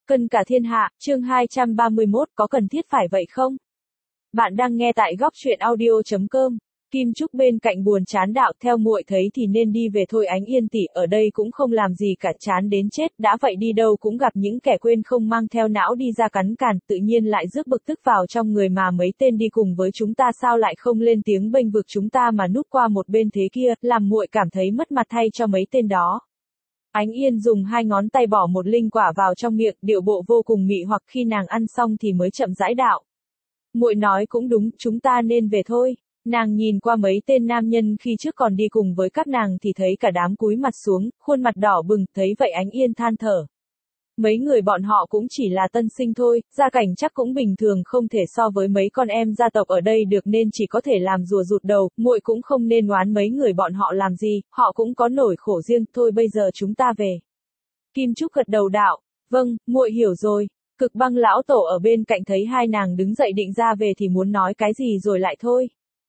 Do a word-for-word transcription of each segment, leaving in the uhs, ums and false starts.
Cân cả thiên hạ, chương hai trăm ba mươi mốt, có cần thiết phải vậy không? Bạn đang nghe tại góc truyện audio chấm com. Kim Trúc bên cạnh buồn chán đạo, theo muội thấy thì nên đi về thôi Ánh Yên tỷ, ở đây cũng không làm gì cả, chán đến chết, đã vậy đi đâu cũng gặp những kẻ quên không mang theo não đi ra cắn càn, tự nhiên lại rước bực tức vào trong người, mà mấy tên đi cùng với chúng ta sao lại không lên tiếng bênh vực chúng ta mà núp qua một bên thế kia, làm muội cảm thấy mất mặt thay cho mấy tên đó. Ánh Yên dùng hai ngón tay bỏ một linh quả vào trong miệng, điệu bộ vô cùng mị hoặc, khi nàng ăn xong thì mới chậm rãi đạo. Muội nói cũng đúng, chúng ta nên về thôi. Nàng nhìn qua mấy tên nam nhân khi trước còn đi cùng với các nàng thì thấy cả đám cúi mặt xuống, khuôn mặt đỏ bừng, thấy vậy Ánh Yên than thở. Mấy người bọn họ cũng chỉ là tân sinh thôi, gia cảnh chắc cũng bình thường, không thể so với mấy con em gia tộc ở đây được, nên chỉ có thể làm rùa rụt đầu, muội cũng không nên oán mấy người bọn họ làm gì, họ cũng có nỗi khổ riêng, thôi bây giờ chúng ta về. Kim Trúc gật đầu đạo, vâng, muội hiểu rồi. Cực Băng lão tổ ở bên cạnh thấy hai nàng đứng dậy định ra về thì muốn nói cái gì rồi lại thôi.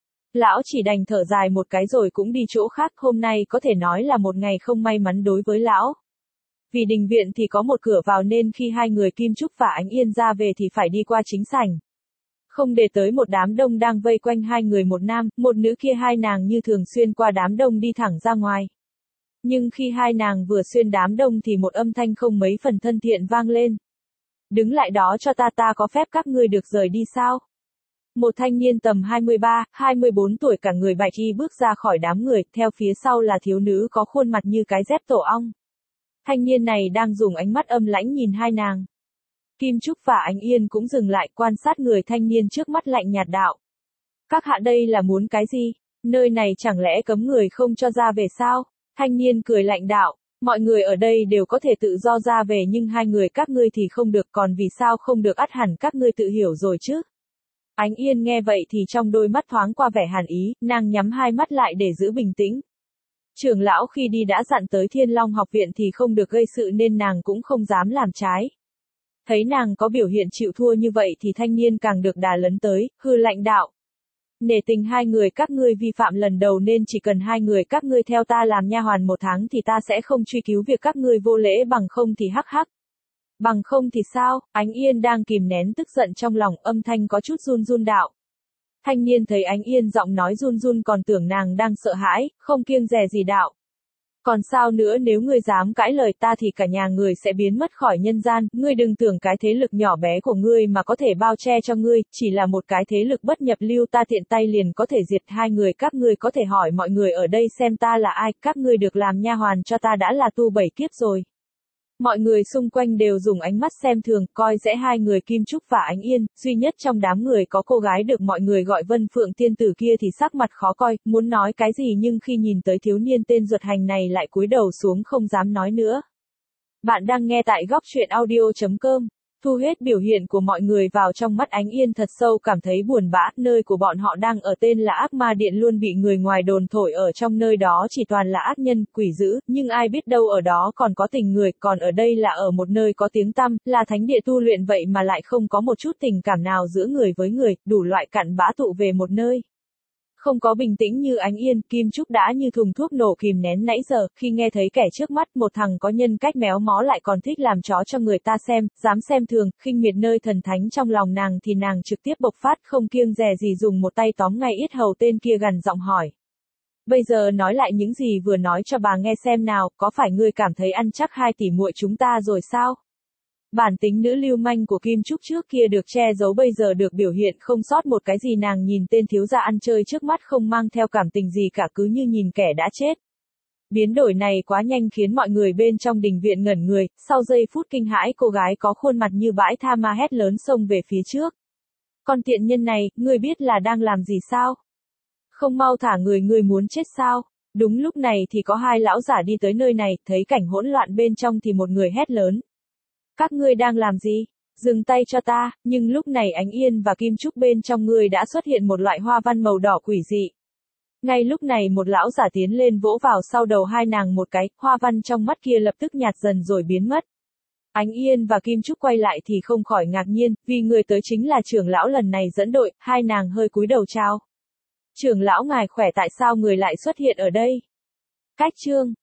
Lão chỉ đành thở dài một cái rồi cũng đi chỗ khác, hôm nay có thể nói là một ngày không may mắn đối với lão. Vì đình viện thì có một cửa vào nên khi hai người Kim Trúc và Ánh Yên ra về thì phải đi qua chính sảnh. Không để tới một đám đông đang vây quanh hai người, một nam, một nữ kia, hai nàng như thường xuyên qua đám đông đi thẳng ra ngoài. Nhưng khi hai nàng vừa xuyên đám đông thì một âm thanh không mấy phần thân thiện vang lên. Đứng lại đó cho ta, ta có phép các ngươi được rời đi sao? Một thanh niên tầm hai mươi ba, hai mươi bốn tuổi, cả người bạch y bước ra khỏi đám người, theo phía sau là thiếu nữ có khuôn mặt như cái dép tổ ong. Thanh niên này đang dùng ánh mắt âm lãnh nhìn hai nàng. Kim Trúc và Ánh Yên cũng dừng lại quan sát người thanh niên trước mắt, lạnh nhạt đạo. Các hạ đây là muốn cái gì? Nơi này chẳng lẽ cấm người không cho ra về sao? Thanh niên cười lạnh đạo. Mọi người ở đây đều có thể tự do ra về nhưng hai người các ngươi thì không được, còn vì sao không được ắt hẳn các ngươi tự hiểu rồi chứ? Ánh Yên nghe vậy thì trong đôi mắt thoáng qua vẻ hàn ý, nàng nhắm hai mắt lại để giữ bình tĩnh. Trưởng lão khi đi đã dặn tới Thiên Long học viện thì không được gây sự nên nàng cũng không dám làm trái. Thấy nàng có biểu hiện chịu thua như vậy thì thanh niên càng được đà lấn tới, hư lạnh đạo. Nể tình hai người các ngươi vi phạm lần đầu nên chỉ cần hai người các ngươi theo ta làm nha hoàn một tháng thì ta sẽ không truy cứu việc các ngươi vô lễ, bằng không thì hắc hắc. Bằng không thì sao? Ánh Yên đang kìm nén tức giận trong lòng, âm thanh có chút run run đạo. Thanh niên thấy Ánh Yên giọng nói run run còn tưởng nàng đang sợ hãi, không kiêng dè gì đạo. Còn sao nữa, nếu ngươi dám cãi lời ta thì cả nhà người sẽ biến mất khỏi nhân gian, ngươi đừng tưởng cái thế lực nhỏ bé của ngươi mà có thể bao che cho ngươi, chỉ là một cái thế lực bất nhập lưu, ta tiện tay liền có thể diệt hai người các ngươi, có thể hỏi mọi người ở đây xem ta là ai, các ngươi được làm nha hoàn cho ta đã là tu bảy kiếp rồi. Mọi người xung quanh đều dùng ánh mắt xem thường, coi rẽ hai người Kim Trúc và Ánh Yên, duy nhất trong đám người có cô gái được mọi người gọi Vân Phượng tiên tử kia thì sắc mặt khó coi, muốn nói cái gì nhưng khi nhìn tới thiếu niên tên ruột hành này lại cúi đầu xuống không dám nói nữa. Bạn đang nghe tại góc truyện audio chấm com. Thu hết biểu hiện của mọi người vào trong mắt, Ánh Yên thật sâu cảm thấy buồn bã, nơi của bọn họ đang ở tên là Ác Ma Điện luôn bị người ngoài đồn thổi ở trong nơi đó chỉ toàn là ác nhân, quỷ dữ, nhưng ai biết đâu ở đó còn có tình người, còn ở đây là ở một nơi có tiếng tăm, là thánh địa tu luyện vậy mà lại không có một chút tình cảm nào giữa người với người, đủ loại cặn bã tụ về một nơi. Không có bình tĩnh như Ánh Yên, Kim Trúc đã như thùng thuốc nổ kìm nén nãy giờ, khi nghe thấy kẻ trước mắt, một thằng có nhân cách méo mó lại còn thích làm chó cho người ta xem, dám xem thường, khinh miệt nơi thần thánh trong lòng nàng thì nàng trực tiếp bộc phát, không kiêng dè gì dùng một tay tóm ngay yết hầu tên kia, gằn giọng hỏi. Bây giờ nói lại những gì vừa nói cho bà nghe xem nào, có phải ngươi cảm thấy ăn chắc hai tỷ muội chúng ta rồi sao? Bản tính nữ lưu manh của Kim Trúc trước kia được che giấu bây giờ được biểu hiện không sót một cái gì, nàng nhìn tên thiếu gia ăn chơi trước mắt không mang theo cảm tình gì cả, cứ như nhìn kẻ đã chết. Biến đổi này quá nhanh khiến mọi người bên trong đình viện ngẩn người, sau giây phút kinh hãi cô gái có khuôn mặt như bãi tha ma hét lớn xông về phía trước. Con tiện nhân này, ngươi biết là đang làm gì sao? Không mau thả người, ngươi muốn chết sao? Đúng lúc này thì có hai lão giả đi tới nơi này, thấy cảnh hỗn loạn bên trong thì một người hét lớn. Các ngươi đang làm gì? Dừng tay cho ta, nhưng lúc này Ánh Yên và Kim Trúc bên trong người đã xuất hiện một loại hoa văn màu đỏ quỷ dị. Ngay lúc này một lão giả tiến lên vỗ vào sau đầu hai nàng một cái, hoa văn trong mắt kia lập tức nhạt dần rồi biến mất. Ánh Yên và Kim Trúc quay lại thì không khỏi ngạc nhiên, vì người tới chính là trưởng lão lần này dẫn đội, hai nàng hơi cúi đầu chào. Trưởng lão ngài khỏe, tại sao người lại xuất hiện ở đây? Cách chương